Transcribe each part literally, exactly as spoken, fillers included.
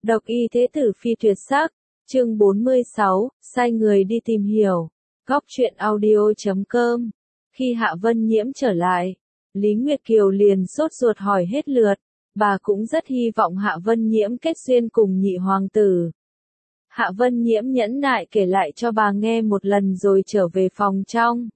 Độc y thế tử phi tuyệt sắc, chương bốn mươi sáu, sai người đi tìm hiểu. Góc truyện audio chấm com. Khi Hạ Vân Nhiễm trở lại, Lý Nguyệt Kiều liền sốt ruột hỏi hết lượt, bà cũng rất hy vọng Hạ Vân Nhiễm kết duyên cùng nhị hoàng tử. Hạ Vân Nhiễm nhẫn nại kể lại cho bà nghe một lần rồi trở về phòng trong.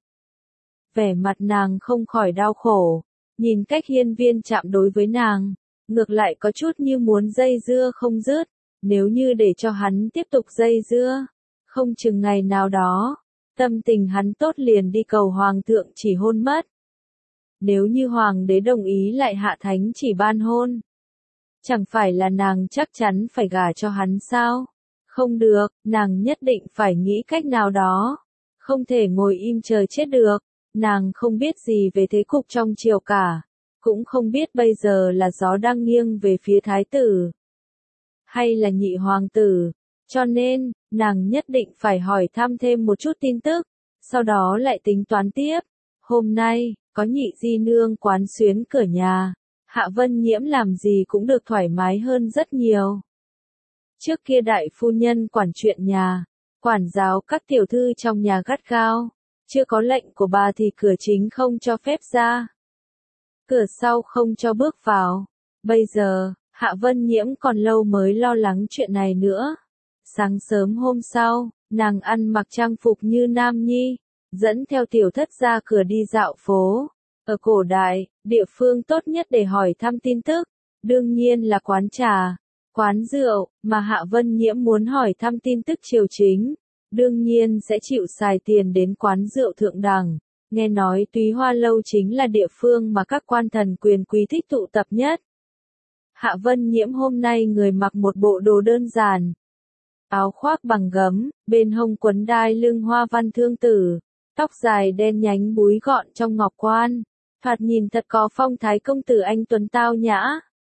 Vẻ mặt nàng không khỏi đau khổ, nhìn cách hiên viên chạm đối với nàng, ngược lại có chút như muốn dây dưa không dứt, nếu như để cho hắn tiếp tục dây dưa, không chừng ngày nào đó, tâm tình hắn tốt liền đi cầu hoàng thượng chỉ hôn mất. Nếu như hoàng đế đồng ý lại hạ thánh chỉ ban hôn, chẳng phải là nàng chắc chắn phải gả cho hắn sao? Không được, nàng nhất định phải nghĩ cách nào đó, không thể ngồi im chờ chết được. Nàng không biết gì về thế cục trong triều cả, cũng không biết bây giờ là gió đang nghiêng về phía thái tử, hay là nhị hoàng tử, cho nên, nàng nhất định phải hỏi thăm thêm một chút tin tức, sau đó lại tính toán tiếp. Hôm nay, có nhị di nương quán xuyến cửa nhà, Hạ Vân Nhiễm làm gì cũng được thoải mái hơn rất nhiều. Trước kia đại phu nhân quản chuyện nhà, quản giáo các tiểu thư trong nhà gắt gao. Chưa có lệnh của bà thì cửa chính không cho phép ra, cửa sau không cho bước vào. Bây giờ, Hạ Vân Nhiễm còn lâu mới lo lắng chuyện này nữa. Sáng sớm hôm sau, nàng ăn mặc trang phục như nam nhi, dẫn theo tiểu thất ra cửa đi dạo phố. Ở cổ đại, địa phương tốt nhất để hỏi thăm tin tức, đương nhiên là quán trà, quán rượu, mà Hạ Vân Nhiễm muốn hỏi thăm tin tức triều chính. Đương nhiên sẽ chịu xài tiền đến quán rượu thượng đẳng, nghe nói Túy Hoa Lâu chính là địa phương mà các quan thần quyền quý thích tụ tập nhất. Hạ Vân Nhiễm hôm nay người mặc một bộ đồ đơn giản, áo khoác bằng gấm, bên hông quấn đai lưng hoa văn thương tử, tóc dài đen nhánh búi gọn trong ngọc quan, thoạt nhìn thật có phong thái công tử anh tuấn tao nhã.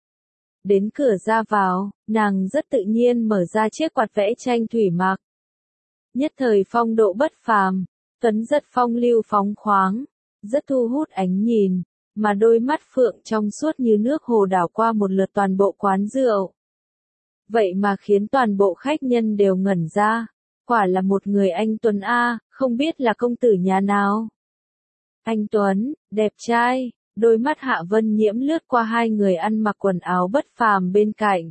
Đến cửa ra vào, nàng rất tự nhiên mở ra chiếc quạt vẽ tranh thủy mặc. Nhất thời phong độ bất phàm, tuấn giật phong lưu phóng khoáng, rất thu hút ánh nhìn, mà đôi mắt phượng trong suốt như nước hồ đảo qua một lượt toàn bộ quán rượu. Vậy mà khiến toàn bộ khách nhân đều ngẩn ra, quả là một người anh Tuấn A, không biết là công tử nhà nào. Anh Tuấn, đẹp trai, đôi mắt Hạ Vân Nhiễm lướt qua hai người ăn mặc quần áo bất phàm bên cạnh.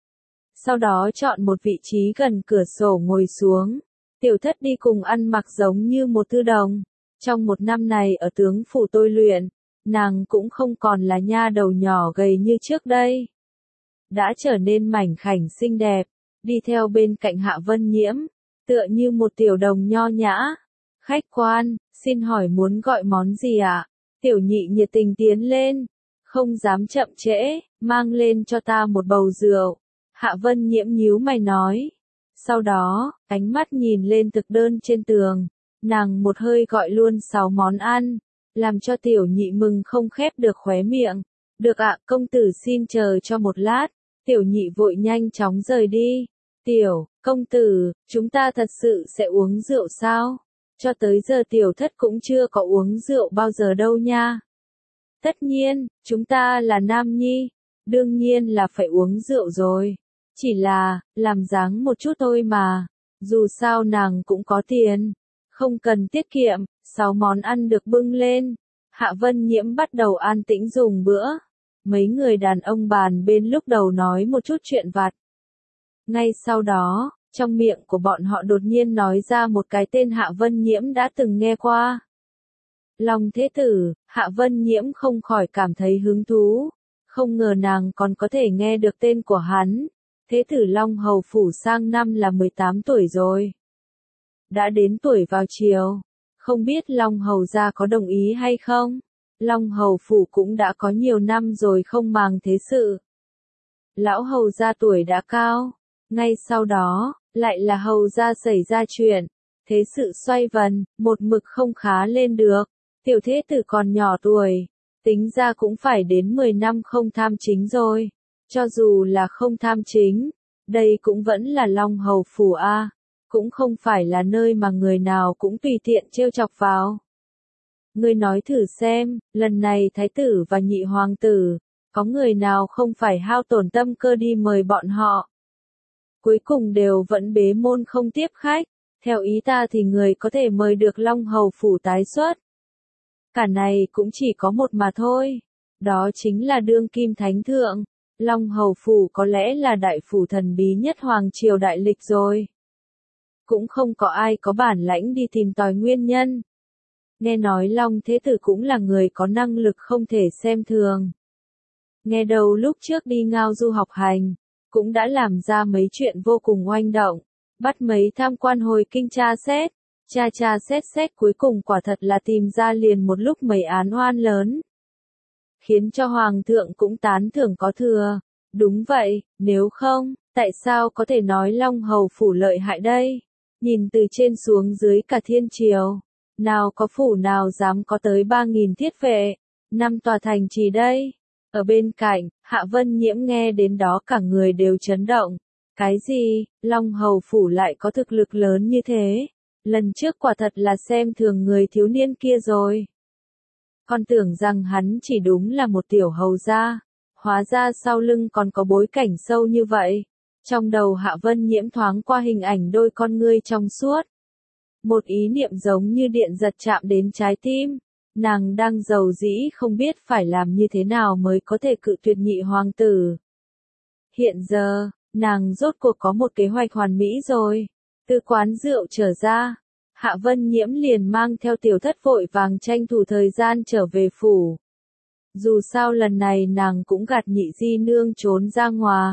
Sau đó chọn một vị trí gần cửa sổ ngồi xuống. Tiểu thất đi cùng ăn mặc giống như một thư đồng. Trong một năm này ở tướng phủ tôi luyện, nàng cũng không còn là nha đầu nhỏ gầy như trước đây. Đã trở nên mảnh khảnh xinh đẹp, đi theo bên cạnh Hạ Vân Nhiễm, tựa như một tiểu đồng nho nhã. Khách quan, xin hỏi muốn gọi món gì ạ? Tiểu nhị nhiệt tình tiến lên, không dám chậm trễ, mang lên cho ta một bầu rượu. Hạ Vân Nhiễm nhíu mày nói. Sau đó, ánh mắt nhìn lên thực đơn trên tường, nàng một hơi gọi luôn sáu món ăn, làm cho tiểu nhị mừng không khép được khóe miệng. Được ạ, công tử xin chờ cho một lát. Tiểu nhị vội nhanh chóng rời đi. Tiểu, công tử, chúng ta thật sự sẽ uống rượu sao? Cho tới giờ tiểu thất cũng chưa có uống rượu bao giờ đâu nha. Tất nhiên, chúng ta là nam nhi, đương nhiên là phải uống rượu rồi. Chỉ là, làm dáng một chút thôi mà, dù sao nàng cũng có tiền, không cần tiết kiệm. Sáu món ăn được bưng lên, Hạ Vân Nhiễm bắt đầu an tĩnh dùng bữa. Mấy người đàn ông bàn bên lúc đầu nói một chút chuyện vặt. Ngay sau đó, trong miệng của bọn họ đột nhiên nói ra một cái tên Hạ Vân Nhiễm đã từng nghe qua. Long Thế Tử. Hạ Vân Nhiễm không khỏi cảm thấy hứng thú, không ngờ nàng còn có thể nghe được tên của hắn. Thế tử Long Hầu Phủ sang năm là mười tám tuổi rồi. Đã đến tuổi vào chiều. Không biết Long Hầu gia có đồng ý hay không? Long Hầu Phủ cũng đã có nhiều năm rồi không màng thế sự. Lão Hầu gia tuổi đã cao. Ngay sau đó, lại là Hầu gia xảy ra chuyện. Thế sự xoay vần, một mực không khá lên được. Tiểu thế tử còn nhỏ tuổi. Tính ra cũng phải đến mười năm không tham chính rồi. Cho dù là không tham chính, đây cũng vẫn là Long Hầu Phủ A, cũng không phải là nơi mà người nào cũng tùy tiện trêu chọc vào. Ngươi nói thử xem, lần này thái tử và nhị hoàng tử, có người nào không phải hao tổn tâm cơ đi mời bọn họ? cuối cùng đều vẫn bế môn không tiếp khách. Theo ý ta thì người có thể mời được Long Hầu Phủ tái xuất. Cả này cũng chỉ có một mà thôi. Đó chính là đương kim thánh thượng. Long Hầu Phủ có lẽ là đại phủ thần bí nhất Hoàng Triều Đại Lịch rồi. Cũng không có ai có bản lãnh đi tìm tòi nguyên nhân. Nghe nói Long Thế Tử cũng là người có năng lực không thể xem thường. Nghe đầu lúc trước đi Ngao Du học hành, cũng đã làm ra mấy chuyện vô cùng oanh động. Bắt mấy tham quan hồi kinh tra xét, tra tra xét xét cuối cùng quả thật là tìm ra liền một lúc mấy án oan lớn. Khiến cho Hoàng thượng cũng tán thưởng có thừa. Đúng vậy, nếu không, tại sao có thể nói Long Hầu Phủ lợi hại đây? Nhìn từ trên xuống dưới cả thiên triều, nào có phủ nào dám có tới ba nghìn thiết vệ, năm tòa thành trì đây. Ở bên cạnh, Hạ Vân Nhiễm nghe đến đó cả người đều chấn động. Cái gì, Long Hầu Phủ lại có thực lực lớn như thế? Lần trước quả thật là xem thường người thiếu niên kia rồi. Con tưởng rằng hắn chỉ đúng là một tiểu hầu gia, hóa ra sau lưng còn có bối cảnh sâu như vậy. Trong đầu Hạ Vân Nhiễm thoáng qua hình ảnh đôi con ngươi trong suốt. Một ý niệm giống như điện giật chạm đến trái tim. Nàng đang giàu dĩ không biết phải làm như thế nào mới có thể cự tuyệt nhị hoàng tử. Hiện giờ, nàng rốt cuộc có một kế hoạch hoàn mỹ rồi. Từ quán rượu trở ra, Hạ Vân Nhiễm liền mang theo tiểu thất vội vàng tranh thủ thời gian trở về phủ. Dù sao lần này nàng cũng gạt nhị di nương trốn ra ngoài.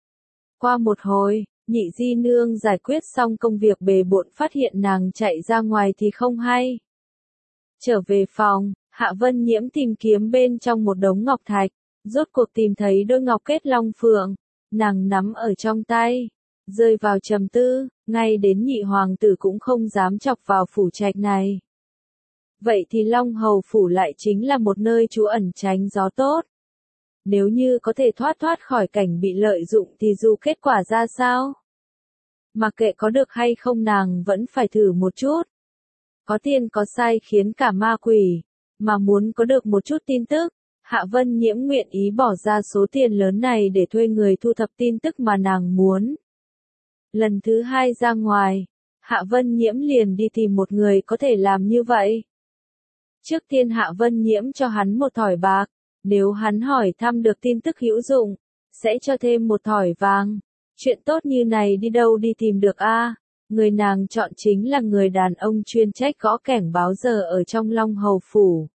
Qua một hồi, nhị di nương giải quyết xong công việc bề bộn phát hiện nàng chạy ra ngoài thì không hay. Trở về phòng, Hạ Vân Nhiễm tìm kiếm bên trong một đống ngọc thạch, rốt cuộc tìm thấy đôi ngọc kết long phượng, nàng nắm ở trong tay, rơi vào trầm tư, ngay đến nhị hoàng tử cũng không dám chọc vào phủ trạch này. Vậy thì Long Hầu Phủ lại chính là một nơi trú ẩn tránh gió tốt. Nếu như có thể thoát thoát khỏi cảnh bị lợi dụng thì dù kết quả ra sao? Mặc kệ có được hay không nàng vẫn phải thử một chút. Có tiền có sai khiến cả ma quỷ, mà muốn có được một chút tin tức, Hạ Vân Nhiễm nguyện ý bỏ ra số tiền lớn này để thuê người thu thập tin tức mà nàng muốn. Lần thứ hai ra ngoài, Hạ Vân Nhiễm liền đi tìm một người có thể làm như vậy. Trước tiên Hạ Vân Nhiễm cho hắn một thỏi bạc, nếu hắn hỏi thăm được tin tức hữu dụng, sẽ cho thêm một thỏi vàng. Chuyện tốt như này đi đâu đi tìm được a? Người nàng chọn chính là người đàn ông chuyên trách gõ kẻng báo giờ ở trong Long Hầu Phủ.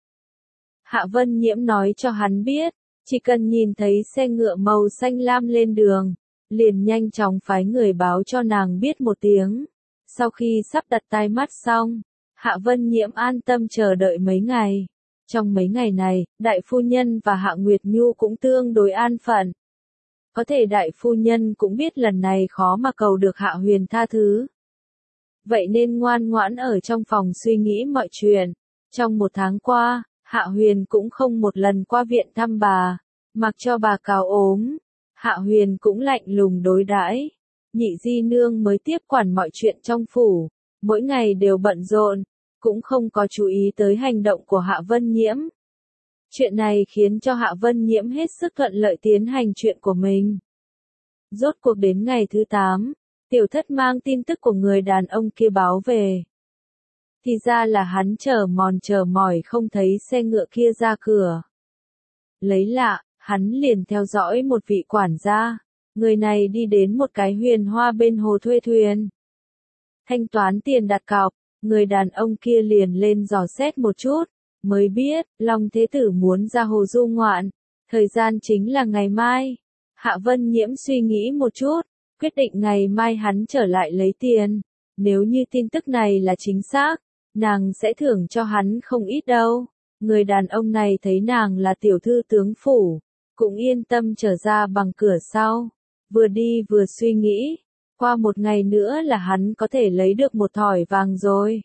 Hạ Vân Nhiễm nói cho hắn biết, chỉ cần nhìn thấy xe ngựa màu xanh lam lên đường, liền nhanh chóng phái người báo cho nàng biết một tiếng. Sau khi sắp đặt tai mắt xong, Hạ Vân Nhiễm an tâm chờ đợi mấy ngày. Trong mấy ngày này, Đại Phu Nhân và Hạ Nguyệt Nhu cũng tương đối an phận. Có thể Đại Phu Nhân cũng biết lần này khó mà cầu được Hạ Huyền tha thứ. Vậy nên ngoan ngoãn ở trong phòng suy nghĩ mọi chuyện. Trong một tháng qua, Hạ Huyền cũng không một lần qua viện thăm bà, mặc cho bà cào ốm. Hạ Huyền cũng lạnh lùng đối đãi. Nhị di nương mới tiếp quản mọi chuyện trong phủ, mỗi ngày đều bận rộn, cũng không có chú ý tới hành động của Hạ Vân Nhiễm. Chuyện này khiến cho Hạ Vân Nhiễm hết sức thuận lợi tiến hành chuyện của mình. Rốt cuộc đến ngày thứ tám, tiểu thất mang tin tức của người đàn ông kia báo về. Thì ra là hắn chờ mòn chờ mỏi không thấy xe ngựa kia ra cửa. Lấy lạ, hắn liền theo dõi một vị quản gia. Người này đi đến một cái huyền hoa bên hồ thuê thuyền. Thanh toán tiền đặt cọc, người đàn ông kia liền lên dò xét một chút, mới biết, Long Thế Tử muốn ra hồ du ngoạn, thời gian chính là ngày mai. Hạ Vân Nhiễm suy nghĩ một chút, quyết định ngày mai hắn trở lại lấy tiền. Nếu như tin tức này là chính xác, nàng sẽ thưởng cho hắn không ít đâu. Người đàn ông này thấy nàng là tiểu thư tướng phủ, cũng yên tâm trở ra bằng cửa sau. Vừa đi vừa suy nghĩ, qua một ngày nữa là hắn có thể lấy được một thỏi vàng rồi.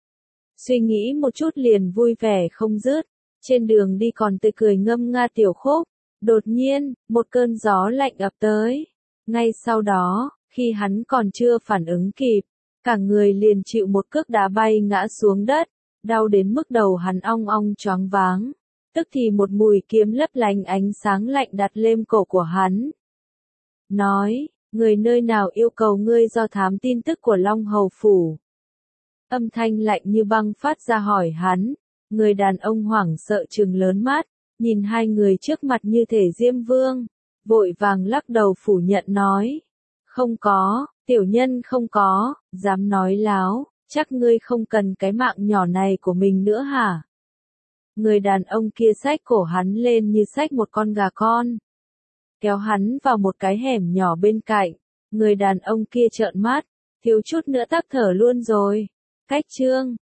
Suy nghĩ một chút liền vui vẻ không dứt, trên đường đi còn tươi cười ngâm nga tiểu khúc. Đột nhiên, một cơn gió lạnh ập tới. Ngay sau đó, khi hắn còn chưa phản ứng kịp, cả người liền chịu một cước đá bay ngã xuống đất, đau đến mức đầu hắn ong ong choáng váng. Tức thì một mũi kiếm lấp lánh ánh sáng lạnh đặt lên cổ của hắn. Nói, Người nơi nào yêu cầu ngươi do thám tin tức của Long Hầu Phủ? Âm thanh lạnh như băng phát ra hỏi hắn. Người đàn ông hoảng sợ trừng lớn mắt, nhìn hai người trước mặt như thể Diêm Vương, vội vàng lắc đầu phủ nhận nói. Không có, tiểu nhân không có, dám nói láo, chắc ngươi không cần cái mạng nhỏ này của mình nữa hả? Người đàn ông kia xách cổ hắn lên như xách một con gà con, kéo hắn vào một cái hẻm nhỏ bên cạnh. Người đàn ông kia trợn mắt, thiếu chút nữa tắc thở luôn rồi. Cách chương